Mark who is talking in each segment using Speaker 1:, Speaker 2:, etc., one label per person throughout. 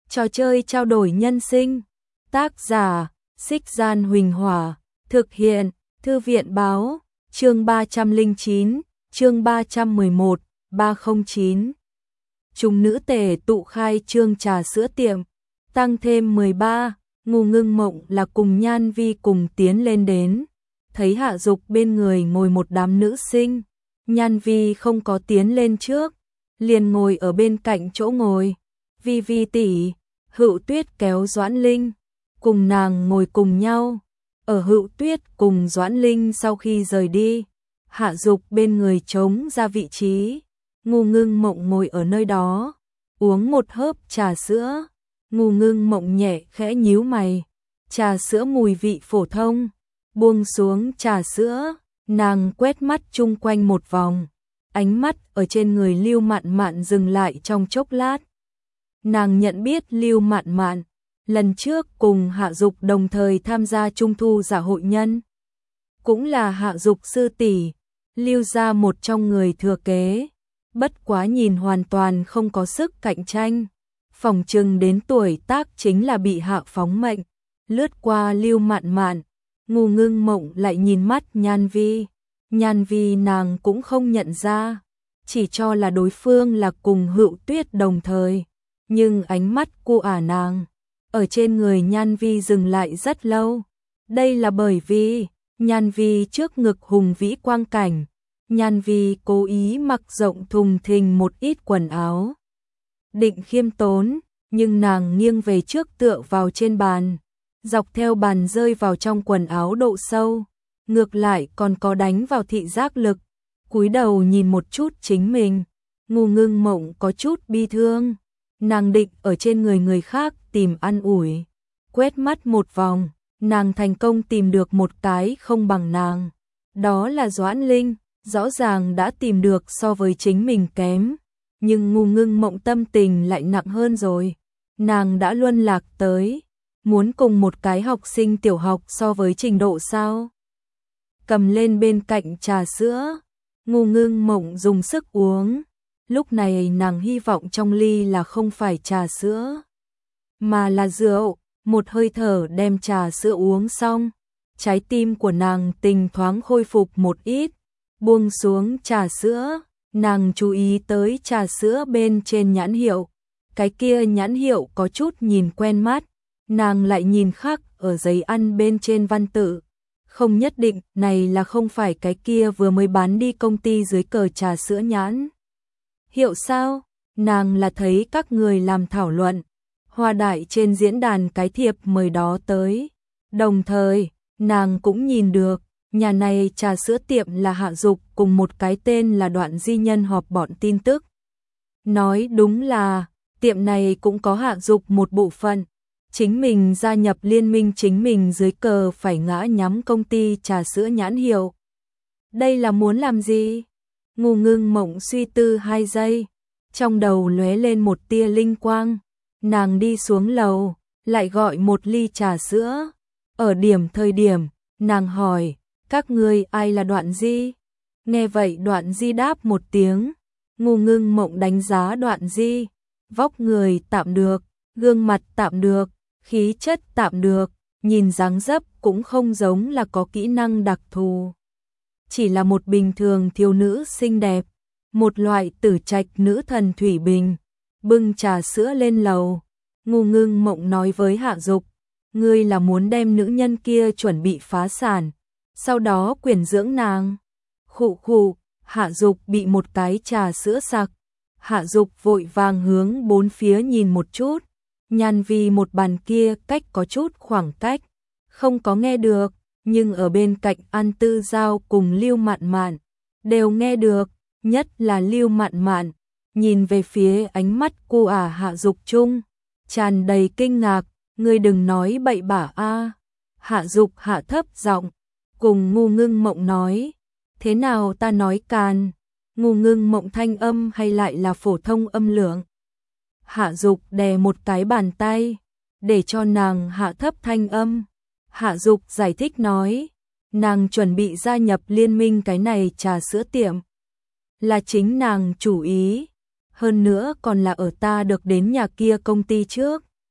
Speaker 1: Trò chơi trao đổi nhân sinh. Tác giả: Xích Gian Huỳnh Hỏa. Thực hiện: Thư viện báo. Chương 309, chương 311, 309. Chúng nữ tể tụ khai trương trà sữa tiệm. Tăng thêm 13, Ngô Ngưng Mộng là cùng Nhan Vi cùng tiến lên đến. Thấy Hạ Dục bên người ngồi một đám nữ sinh, Nhan Vi không có tiến lên trước, liền ngồi ở bên cạnh chỗ ngồi. Vi Vi tỷ, Hữu Tuyết kéo Doãn Linh, cùng nàng ngồi cùng nhau. Ở Hữu Tuyết cùng Doãn Linh sau khi rời đi, Hạ Dục bên người trống ra vị trí. Ngô Ngưng Mộng ngồi ở nơi đó, uống một hớp trà sữa. Ngô Ngưng Mộng nhẹ khẽ nhíu mày, trà sữa mùi vị phổ thông. Buông xuống trà sữa, nàng quét mắt chung quanh một vòng, ánh mắt ở trên người Lưu Mạn Mạn dừng lại trong chốc lát. Nàng nhận biết Lưu Mạn Mạn, lần trước cùng Hạ Dục đồng thời tham gia trung thu dạ hội nhân, cũng là Hạ Dục sư tỷ, Lưu gia một trong người thừa kế, bất quá nhìn hoàn toàn không có sức cạnh tranh. Phỏng chừng đến tuổi tác chính là bị hạ phóng mệnh. Lướt qua Lưu Mạn Mạn, Ngô Ngưng Mộng lại nhìn mắt Nhan Vi. Nhan Vi nàng cũng không nhận ra, chỉ cho là đối phương là cùng Hữu Tuyết đồng thời. Nhưng ánh mắt của nàng ở trên người Nhan Vi dừng lại rất lâu. Đây là bởi vì Nhan Vi trước ngực hùng vĩ quang cảnh. Nhan Vi cố ý mặc rộng thùng thình một ít quần áo, định khiêm tốn, nhưng nàng nghiêng về trước tựa vào trên bàn, dọc theo bàn rơi vào trong quần áo độ sâu, ngược lại còn có đánh vào thị giác lực. Cúi đầu nhìn một chút chính mình, Ngô Ngưng Mộng có chút bi thương, nàng định ở trên người khác tìm an ủi. Quét mắt một vòng, nàng thành công tìm được một cái không bằng nàng, đó là Doãn Linh, rõ ràng đã tìm được so với chính mình kém. Nhưng Ngô Ngưng Mộng tâm tình lại nặng hơn rồi. Nàng đã luân lạc tới, muốn cùng một cái học sinh tiểu học so với trình độ sao? Cầm lên bên cạnh trà sữa, Ngô Ngưng Mộng dùng sức uống. Lúc này nàng hy vọng trong ly là không phải trà sữa, mà là rượu. Một hơi thở đem trà sữa uống xong, trái tim của nàng tình thoáng khôi phục một ít. Buông xuống trà sữa, nàng chú ý tới trà sữa bên trên nhãn hiệu. Cái kia nhãn hiệu có chút nhìn quen mắt, nàng lại nhìn khác ở giấy ăn bên trên văn tự. Không nhất định này là không phải cái kia vừa mới bán đi công ty dưới cờ trà sữa nhãn hiệu sao? Nàng là thấy các người làm thảo luận, Hoa Đại trên diễn đàn cái thiệp mời đó tới. Đồng thời, nàng cũng nhìn được, nhà này trà sữa tiệm là Hạ Dục cùng một cái tên là Đoạn Di Nhân họp bọn tin tức. Nói đúng là, tiệm này cũng có Hạ Dục một bộ phận. Chính mình gia nhập liên minh chính mình dưới cờ phải ngã nhắm công ty trà sữa nhãn hiệu. Đây là muốn làm gì? Ngô Ngưng Mộng suy tư 2 giây, trong đầu lóe lên một tia linh quang. Nàng đi xuống lầu, lại gọi một ly trà sữa. Ở thời điểm, nàng hỏi, các ngươi ai là Đoạn Di? Nghe vậy Đoạn Di đáp một tiếng. Ngô Ngưng Mộng đánh giá Đoạn Di, vóc người tạm được, gương mặt tạm được, khí chất tạm được, nhìn dáng dấp cũng không giống là có kỹ năng đặc thù. Chỉ là một bình thường thiếu nữ xinh đẹp, một loại tử trạch nữ thần thủy bình. Bưng trà sữa lên lầu, Ngô Ngưng Mộng nói với Hạ Dục, ngươi là muốn đem nữ nhân kia chuẩn bị phá sản, sau đó quyển dưỡng nàng. Khụ khụ, Hạ Dục bị một cái trà sữa sặc. Hạ Dục vội vàng hướng bốn phía nhìn một chút. Nhan Vi một bàn kia cách có chút khoảng cách, không có nghe được, nhưng ở bên cạnh An Tư Giao cùng Lưu Mạn Mạn đều nghe được, nhất là Lưu Mạn Mạn nhìn về phía ánh mắt cô Hạ Dục chung, tràn đầy kinh ngạc. Ngươi đừng nói bậy bạ a. Hạ Dục hạ thấp giọng, cùng Ngô Ngưng Mộng nói, thế nào ta nói càn? Ngô Ngưng Mộng thanh âm hay lại là phổ thông âm lượng? Hạ Dục đè một cái bàn tay, để cho nàng hạ thấp thanh âm. Hạ Dục giải thích nói, nàng chuẩn bị gia nhập liên minh cái này trà sữa tiệm, là chính nàng chủ ý, hơn nữa còn là ở ta được đến nhà kia công ty trước.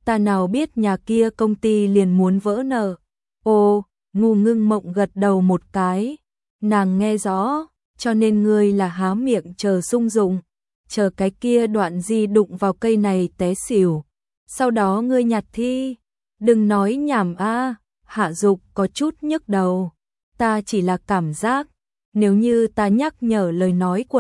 Speaker 1: Ta nào biết nhà kia công ty liền muốn vỡ nợ. Ồ, Ngô Ngưng Mộng gật đầu một cái. Nàng nghe rõ, cho nên ngươi là há miệng chờ sung dụng, chờ cái kia đoạn di đụng vào cây này té xỉu. Sau đó ngươi nhặt thi. Đừng nói nhảm a. Hạ Dục có chút nhức đầu. Ta chỉ là cảm giác, nếu như ta nhắc nhở lời nói của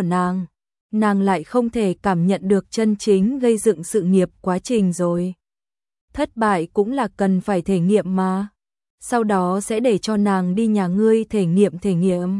Speaker 1: nàng lại không thể cảm nhận được chân chính gây dựng sự nghiệp quá trình rồi. Thất bại cũng là cần phải thể nghiệm mà. Sau đó sẽ để cho nàng đi nhà ngươi thể nghiệm.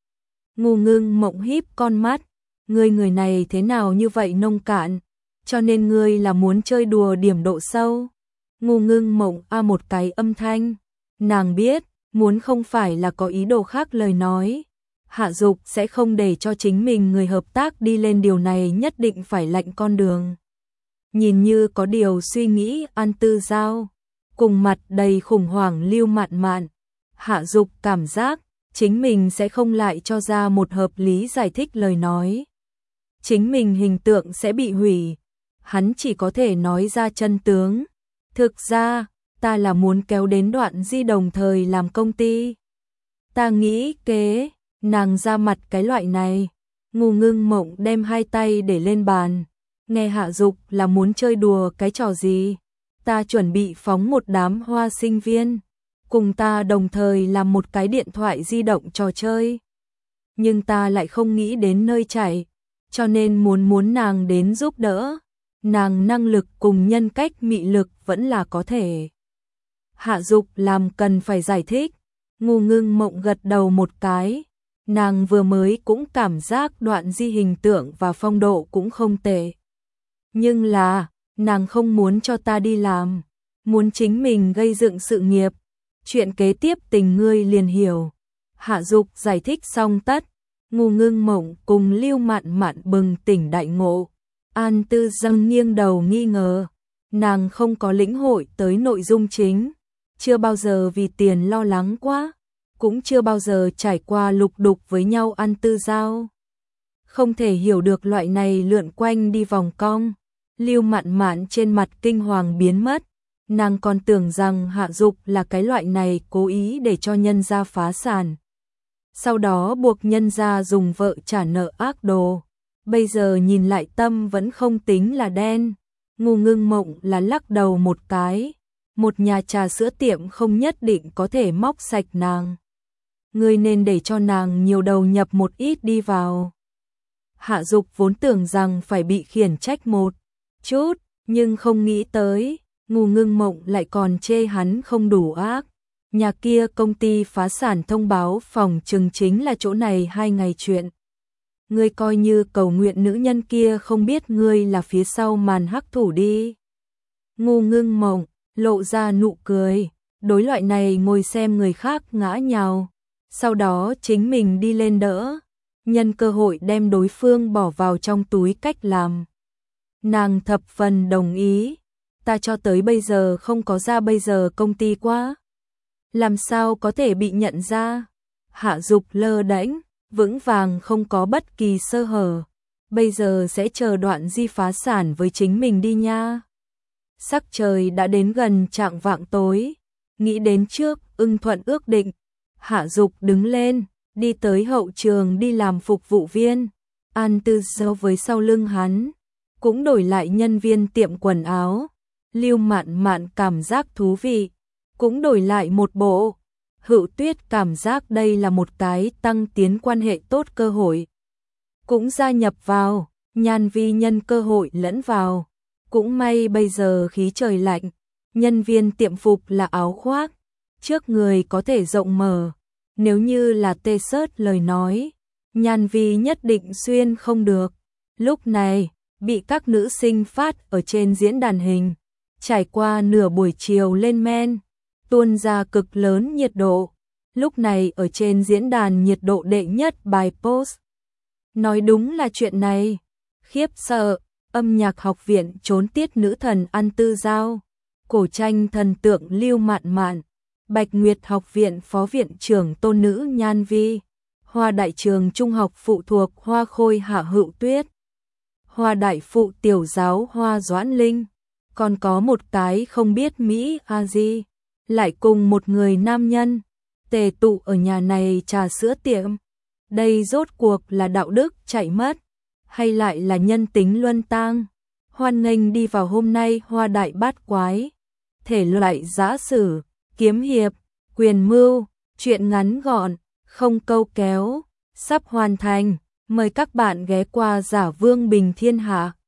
Speaker 1: Ngô Ngưng Mộng híp con mắt, ngươi người này thế nào như vậy nông cạn, cho nên ngươi là muốn chơi đùa điểm độ sâu. Ngô Ngưng Mộng a một cái âm thanh, nàng biết, muốn không phải là có ý đồ khác lời nói. Hạ Dục sẽ không để cho chính mình người hợp tác đi lên điều này nhất định phải lạnh con đường. Nhìn như có điều suy nghĩ An Tư Giao, cùng mặt đầy khủng hoảng Lưu Mạn Mạn. Hạ Dục cảm giác chính mình sẽ không lại cho ra một hợp lý giải thích lời nói. Chính mình hình tượng sẽ bị hủy. Hắn chỉ có thể nói ra chân tướng. Thực ra, ta là muốn kéo đến đoạn di đồng thời làm công ty. Ta nghĩ kế, nàng ra mặt cái loại này. Ngô Ngưng Mộng đem hai tay để lên bàn. Nghe Hạ Dục là muốn chơi đùa cái trò gì? Ta chuẩn bị phóng một đám hoa sinh viên. Cùng ta đồng thời làm một cái điện thoại di động trò chơi. Nhưng ta lại không nghĩ đến nơi chạy. Cho nên muốn nàng đến giúp đỡ. Nàng năng lực cùng nhân cách mị lực vẫn là có thể. Hạ Dục làm cần phải giải thích. Ngô Ngưng Mộng gật đầu một cái. Nàng vừa mới cũng cảm giác đoạn di hình tượng và phong độ cũng không tệ. Nhưng là, nàng không muốn cho ta đi làm. Muốn chính mình gây dựng sự nghiệp. Chuyện kế tiếp tình ngươi liền hiểu. Hạ Dục giải thích xong tất. Ngô Ngưng Mộng cùng Lưu Mạn Mạn bừng tỉnh đại ngộ. An Tư Dâng nghiêng đầu nghi ngờ. Nàng không có lĩnh hội tới nội dung chính. Chưa bao giờ vì tiền lo lắng quá. Cũng chưa bao giờ trải qua lục đục với nhau An Tư Giao. Không thể hiểu được loại này lượn quanh đi vòng cong. Lưu Mạn Mạn trên mặt kinh hoàng biến mất. Nàng còn tưởng rằng Hạ Dục là cái loại này cố ý để cho nhân gia phá sản. Sau đó buộc nhân gia dùng vợ trả nợ ác đồ. Bây giờ nhìn lại tâm vẫn không tính là đen. Ngô Ngưng Mộng là lắc đầu một cái. Một nhà trà sữa tiệm không nhất định có thể móc sạch nàng. Ngươi nên để cho nàng nhiều đầu nhập một ít đi vào. Hạ Dục vốn tưởng rằng phải bị khiển trách một chút, nhưng không nghĩ tới, Ngô Ngưng Mộng lại còn chê hắn không đủ ác. Nhà kia công ty phá sản thông báo phòng chừng chính là chỗ này 2 ngày chuyện. Ngươi coi như cầu nguyện nữ nhân kia không biết ngươi là phía sau màn hắc thủ đi. Ngô Ngưng Mộng lộ ra nụ cười, đối loại này ngồi xem người khác ngã nhào, sau đó chính mình đi lên đỡ, nhân cơ hội đem đối phương bỏ vào trong túi cách làm. Nàng thập phần đồng ý, ta cho tới bây giờ không có ra bây giờ công ty quá. Làm sao có thể bị nhận ra? Hạ Dục lơ đễnh, vững vàng không có bất kỳ sơ hở. Bây giờ sẽ chờ đoạn di phá sản với chính mình đi nha. Sắc trời đã đến gần chạng vạng tối. Nghĩ đến trước, ưng thuận ước định. Hạ Dục đứng lên, đi tới hậu trường đi làm phục vụ viên. An Tư Giao với sau lưng hắn, cũng đổi lại nhân viên tiệm quần áo. Lưu Mạn Mạn cảm giác thú vị, cũng đổi lại một bộ. Hữu Tuyết cảm giác đây là một cái tăng tiến quan hệ tốt cơ hội. Cũng gia nhập vào, Nhan Vi nhân cơ hội lẫn vào. Cũng may bây giờ khí trời lạnh, nhân viên tiệm phục là áo khoác, trước người có thể rộng mở. Nếu như là t-shirt lời nói, Nhan Vi nhất định xuyên không được. Lúc này, bị các nữ sinh phát ở trên diễn đàn hình. Trải qua nửa buổi chiều lên men, tuôn ra cực lớn nhiệt độ. Lúc này ở trên diễn đàn nhiệt độ đệ nhất bài post. Nói đúng là chuyện này. Khiếp sợ, âm nhạc học viện trốn tiết nữ thần An Tư Giao. Cổ tranh thần tượng Lưu Mạn Mạn. Bạch Nguyệt học viện phó viện trưởng tôn nữ Nhan Vi. Hoa đại trường trung học phụ thuộc Hoa Khôi Hạ Hữu Tuyết. Hoa đại phụ tiểu giáo Hoa Doãn Linh. còn có một cái không biết Mỹ a gì, lại cùng một người nam nhân, tề tụ ở nhà này trà sữa tiệm. Đây rốt cuộc là đạo đức chạy mất, hay lại là nhân tính luân tang? Hoan nghênh đi vào hôm nay Hoa Đại Bát Quái. Thể loại giã sử, kiếm hiệp, quyền mưu, truyện ngắn gọn, không câu kéo, sắp hoàn thành. Mời các bạn ghé qua Giả Vương Bình Thiên Hạ.